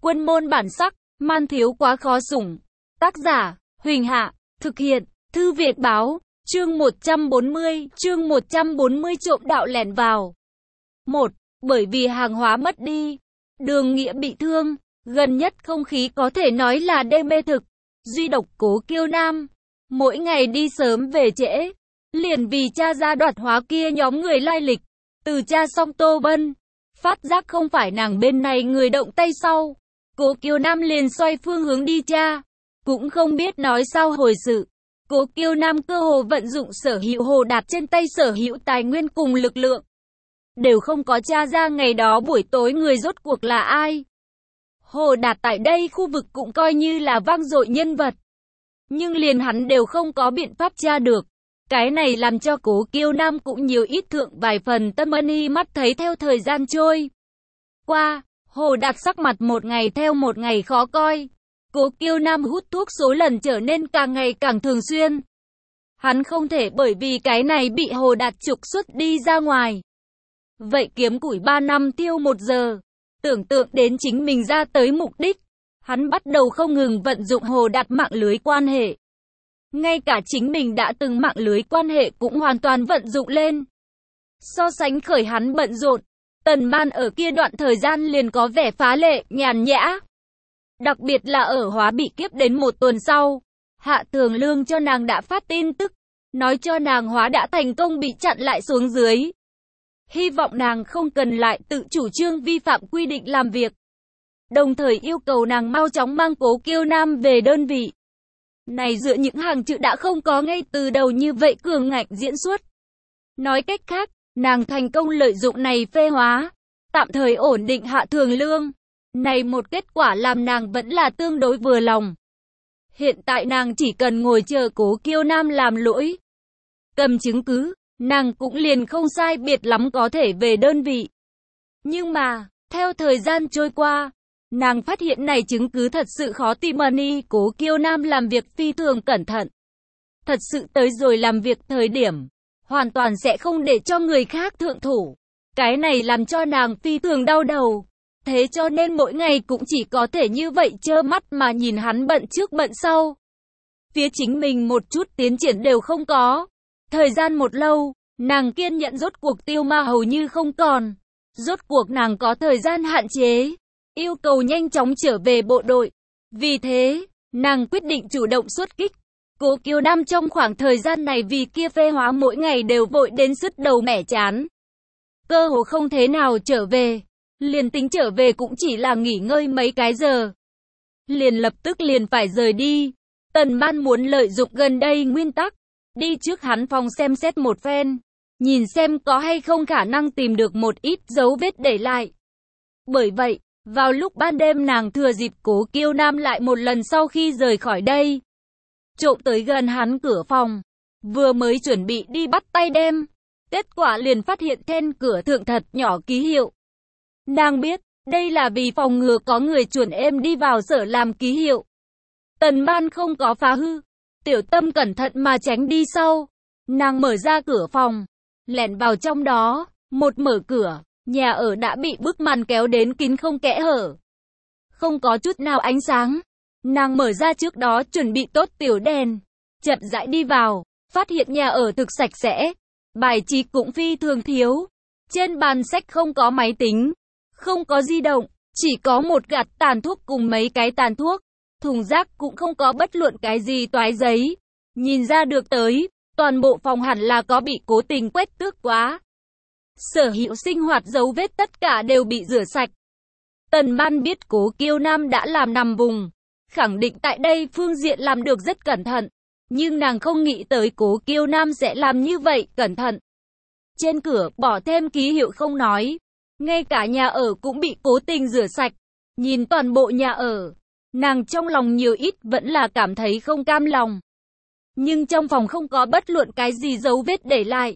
Quân môn bản sắc, man thiếu quá khó sủng. Tác giả, Huỳnh Hạ, thực hiện, Thư Việt Báo, chương 140, trộm đạo lẻn vào. 1. Bởi vì hàng hóa mất đi, Đường Nghĩa bị thương, gần nhất không khí có thể nói là đê mê thực. Duy độc Cố Kiêu Nam, mỗi ngày đi sớm về trễ, liền vì tra ra đoạt hóa kia nhóm người lai lịch. Từ tra xong Tô Bân, phát giác không phải nàng bên này người động tay sau, Cố Kiêu Nam liền xoay phương hướng đi tra, cũng không biết nói sao hồi sự. Cố Kiêu Nam cơ hồ vận dụng sở hữu Hồ Đạt trên tay sở hữu tài nguyên cùng lực lượng, đều không có tra ra ngày đó buổi tối người rốt cuộc là ai. Hồ Đạt tại đây khu vực cũng coi như là vang dội nhân vật, nhưng liền hắn đều không có biện pháp tra được. Cái này làm cho Cố Kiêu Nam cũng nhiều ít thượng vài phần tâm ân mắt thấy. Theo thời gian trôi qua, Hồ Đạt sắc mặt một ngày theo một ngày khó coi. Cố Kiêu Nam hút thuốc số lần trở nên càng ngày càng thường xuyên. Hắn không thể bởi vì cái này bị Hồ Đạt trục xuất đi ra ngoài. Vậy kiếm củi 3 năm tiêu 1 giờ. Tưởng tượng đến chính mình ra tới mục đích, hắn bắt đầu không ngừng vận dụng Hồ Đạt mạng lưới quan hệ. Ngay cả chính mình đã từng mạng lưới quan hệ cũng hoàn toàn vận dụng lên. So sánh khởi hắn bận rộn, Tần Man ở kia đoạn thời gian liền có vẻ phá lệ, nhàn nhã. Đặc biệt là ở Hóa bị kiếp đến 1 tuần sau, Hạ Thường Lương cho nàng đã phát tin tức, nói cho nàng Hóa đã thành công bị chặn lại xuống dưới. Hy vọng nàng không cần lại tự chủ trương vi phạm quy định làm việc. Đồng thời yêu cầu nàng mau chóng mang Cố Kiêu Nam về đơn vị. Này dựa những hàng chữ đã không có ngay từ đầu như vậy cường ngạnh diễn xuất. Nói cách khác, nàng thành công lợi dụng này phê hóa, tạm thời ổn định Hạ Thường Lương. Này một kết quả làm nàng vẫn là tương đối vừa lòng. Hiện tại nàng chỉ cần ngồi chờ Cố Kiêu Nam làm lỗi, cầm chứng cứ, nàng cũng liền không sai biệt lắm có thể về đơn vị. Nhưng mà, theo thời gian trôi qua, nàng phát hiện này chứng cứ thật sự khó tìm. Cố Kiêu Nam làm việc phi thường cẩn thận. Thật sự tới rồi làm việc thời điểm, hoàn toàn sẽ không để cho người khác thượng thủ. Cái này làm cho nàng phi thường đau đầu. Thế cho nên mỗi ngày cũng chỉ có thể như vậy trơ mắt mà nhìn hắn bận trước bận sau. Phía chính mình một chút tiến triển đều không có. Thời gian một lâu, nàng kiên nhẫn rốt cuộc tiêu ma hầu như không còn. Rốt cuộc nàng có thời gian hạn chế, yêu cầu nhanh chóng trở về bộ đội. Vì thế, nàng quyết định chủ động xuất kích. Cố Kiêu Nam trong khoảng thời gian này vì kia phê hóa mỗi ngày đều vội đến sứt đầu mẻ chán, cơ hồ không thế nào trở về. Liền tính trở về cũng chỉ là nghỉ ngơi mấy cái giờ, liền lập tức liền phải rời đi. Tần Man muốn lợi dụng gần đây nguyên tắc, đi trước hắn phòng xem xét một phen, nhìn xem có hay không khả năng tìm được một ít dấu vết để lại. Bởi vậy, vào lúc ban đêm nàng thừa dịp Cố Kiêu Nam lại một lần sau khi rời khỏi đây, trộm tới gần hắn cửa phòng, vừa mới chuẩn bị đi bắt tay đem, kết quả liền phát hiện then cửa thượng thật nhỏ ký hiệu. Nàng biết, đây là vì phòng ngừa có người chuẩn êm đi vào sở làm ký hiệu. Tần Man không có phá hư, tiểu tâm cẩn thận mà tránh đi sau. Nàng mở ra cửa phòng, lẻn vào trong đó, một mở cửa, nhà ở đã bị bức màn kéo đến kín không kẽ hở, không có chút nào ánh sáng. Nàng mở ra trước đó chuẩn bị tốt tiểu đèn, chậm rãi đi vào, phát hiện nhà ở thực sạch sẽ, bài trí cũng phi thường thiếu. Trên bàn sách không có máy tính, không có di động, chỉ có một gạt tàn thuốc cùng mấy cái tàn thuốc. Thùng rác cũng không có bất luận cái gì toái giấy. Nhìn ra được tới, toàn bộ phòng hẳn là có bị cố tình quét tước quá. Sở hữu sinh hoạt dấu vết tất cả đều bị rửa sạch. Tần Man biết Cố Kiêu Nam đã làm nằm vùng, khẳng định tại đây phương diện làm được rất cẩn thận. Nhưng nàng không nghĩ tới Cố Kiêu Nam sẽ làm như vậy cẩn thận. Trên cửa bỏ thêm ký hiệu không nói, ngay cả nhà ở cũng bị cố tình rửa sạch. Nhìn toàn bộ nhà ở, nàng trong lòng nhiều ít vẫn là cảm thấy không cam lòng. Nhưng trong phòng không có bất luận cái gì dấu vết để lại.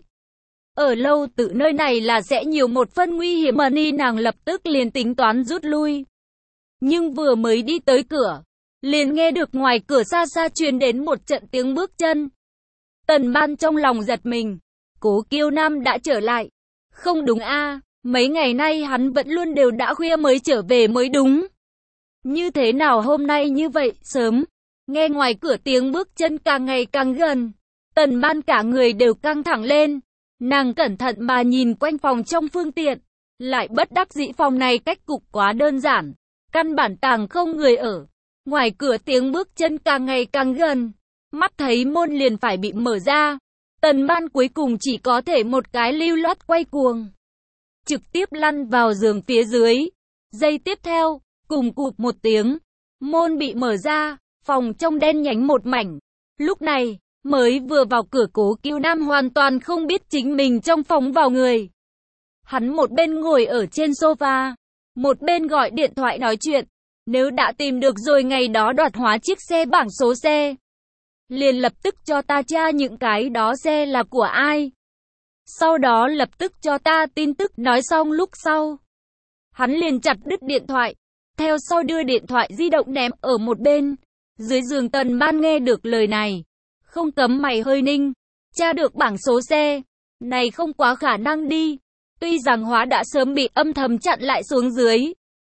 Ở lâu từ nơi này là sẽ nhiều một phân nguy hiểm. Nàng lập tức liền tính toán rút lui. Nhưng vừa mới đi tới cửa, liền nghe được ngoài cửa xa xa truyền đến một trận tiếng bước chân. Tần Man trong lòng giật mình, Cố Kiêu Nam đã trở lại. Không đúng a, mấy ngày nay hắn vẫn luôn đều đã khuya mới trở về mới đúng. Như thế nào hôm nay như vậy, sớm. Nghe ngoài cửa tiếng bước chân càng ngày càng gần. Tần Ban cả người đều căng thẳng lên. Nàng cẩn thận mà nhìn quanh phòng trong phương tiện. Lại bất đắc dĩ phòng này cách cục quá đơn giản. Căn bản tàng không người ở. Ngoài cửa tiếng bước chân càng ngày càng gần. Mắt thấy môn liền phải bị mở ra. Tần Ban cuối cùng chỉ có thể một cái lưu loát quay cuồng. Trực tiếp lăn vào giường phía dưới. Giây tiếp theo, cùng cụp một tiếng. Môn bị mở ra, phòng trong đen nhánh một mảnh. Lúc này, mới vừa vào cửa Cố Kiêu Nam hoàn toàn không biết chính mình trong phòng vào người. Hắn một bên ngồi ở trên sofa, một bên gọi điện thoại nói chuyện. Nếu đã tìm được rồi ngày đó đoạt hóa chiếc xe bảng số xe, liền lập tức cho ta tra những cái đó xe là của ai. Sau đó lập tức cho ta tin tức. Nói xong lúc sau, hắn liền chặt đứt điện thoại. Theo sau đưa điện thoại di động ném ở một bên. Dưới giường Tần Ban nghe được lời này, không cấm mày hơi ninh. Tra được bảng số xe, này không quá khả năng đi. Tuy rằng hóa đã sớm bị âm thầm chặn lại xuống dưới.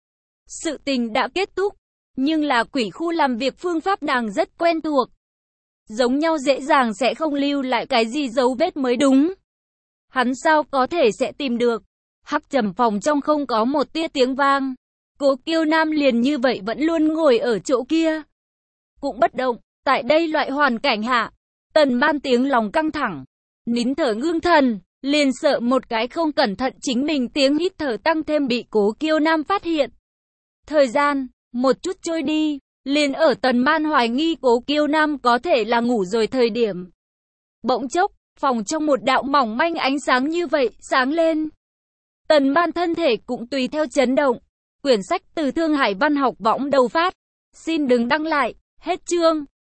Sự tình đã kết thúc, nhưng là quỷ khu làm việc phương pháp nàng rất quen thuộc. Giống nhau dễ dàng sẽ không lưu lại cái gì dấu vết mới đúng. Hắn sao có thể sẽ tìm được. Hắc trầm phòng trong không có một tia tiếng vang. Cố Kiêu Nam liền như vậy vẫn luôn ngồi ở chỗ kia, cũng bất động. Tại đây loại hoàn cảnh hạ, Tần Ban tiếng lòng căng thẳng, nín thở ngưng thần, liền sợ một cái không cẩn thận chính mình tiếng hít thở tăng thêm bị Cố Kiêu Nam phát hiện. Thời gian một chút trôi đi, liền ở Tần Ban hoài nghi Cố Kiêu Nam có thể là ngủ rồi thời điểm. Bỗng chốc, phòng trong một đạo mỏng manh ánh sáng như vậy sáng lên. Tần Ban thân thể cũng tùy theo chấn động. Quyển sách từ Thương Hải Văn học võng đầu phát. Xin đừng đăng lại. Hết chương.